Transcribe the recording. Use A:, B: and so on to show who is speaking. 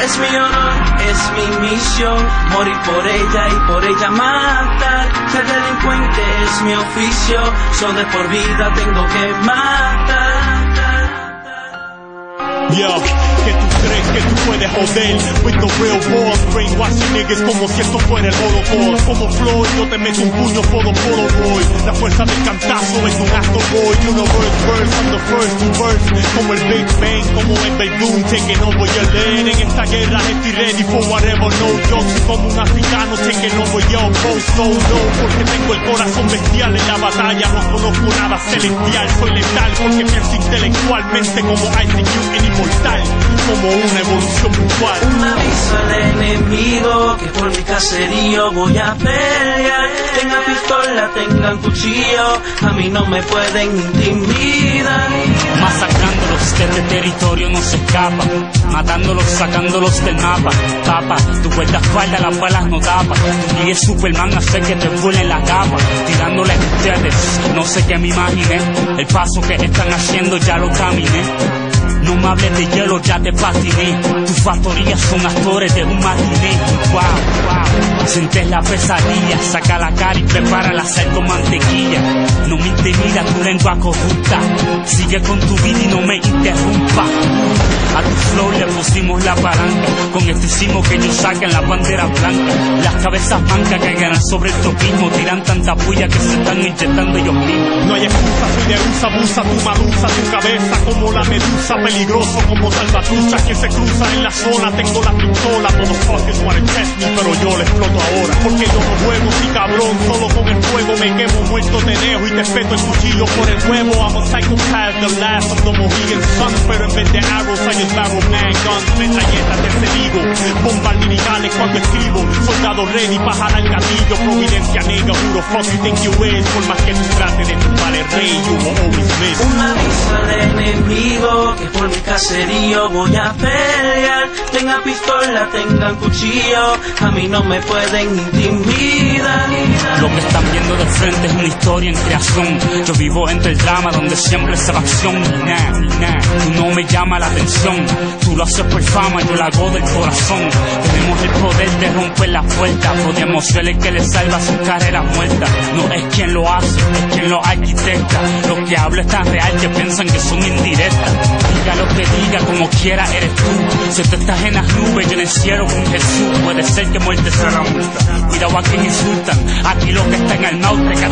A: Es mi honor, es mi misión, morir por ella y por ella matar. Ser delincuente es mi oficio, son de por vida tengo que matar.
B: Yo, que tú crees que tú puedes joder with the real boss, brainwashing niggas como si esto fuera el Holocaust. Como Floyd, yo te meto un puño por boy. La fuerza del cantazo es un acto boy. Universe verse, I'm the first to verse. Como el Big Bang, como el Beydoun, taking over your land. En esta guerra estoy ready for whatever, no jokes. Como un africano, taking over your post, so no. Porque tengo el corazón bestial en la batalla. No conozco nada celestial, soy letal. Porque pienso intelectualmente como Isaac Newton, inmortal. Como una evolución puntual.
A: Un aviso al enemigo que por mi caserío voy a pelear. Tenga pistola, tengan cuchillo, a mí no me pueden intimidar.
C: Masacrándolos de este territorio no se escapa, matándolos, sacándolos del mapa. Papa, tu guardaespaldas las balas no tapan. Y es Superman hacer que te vuelen la capa. Tirándole a ustedes, no sé qué me imaginé. El paso que están haciendo ya lo caminé. No me hables de hielo, ya te patiné. Tus factorías son actores de un matiné. Wow, wow. Sientes la pesadilla, saca la cara y prepara la hacer con mantequilla. No me intimida tu lengua corrupta. Sigue con tu vida y no me interrumpa. A tu flow le pusimos la palanca. Con esto hicimos que ellos saquen la bandera blanca. Las cabezas mancas que ganan sobre el tropismo. Tiran tanta puya que se están inyectando ellos mismos.
B: No hay excusa, soy de usa, abusa tu madusa, tu cabeza como la medusa. Peligroso como salvatrucha que se cruza en la zona. Tengo la pistola, todos fucking wanna test me, pero yo le exploto ahora. Porque yo no juego, sí cabrón, solo con el fuego me quemo. Muerto te dejo y te espeto el cuchillo por el huevo. I'm a psychopath, the last of the Mohegan Sun. Pero en vez de arrows hay el barrel man guns. Metralletas de cedigo, bombas liricales cuando escribo. Soldado ready pa' jalar el gatillo. Providencia nega, who the fuck you think you is. Por más que tú trates de tumbar el rey, you will always miss.
A: Un aviso al enemigo que por mi caserío voy a pelear. Tenga pistola, tengan cuchillo, a mí no me pueden intimidar.
C: Lo que están viendo de frente es una historia en creación. Yo vivo entre el drama donde siempre se va acción. Tú no me llama la atención. Tú lo haces por fama, yo lo hago del corazón. Tenemos el poder de romper la puerta. Podemos ser el que le salva su carrera muerta. No es quien lo hace, es quien lo arquitecta. Lo que hablo es tan real que piensan que son indirectas. Diga lo que diga, como quiera eres tú. Si tú estás en las nubes, yo en el cielo con Jesús. Puede ser que muerte sea la multa. Cuidado a quien insultan. Aquí lo que está en el norte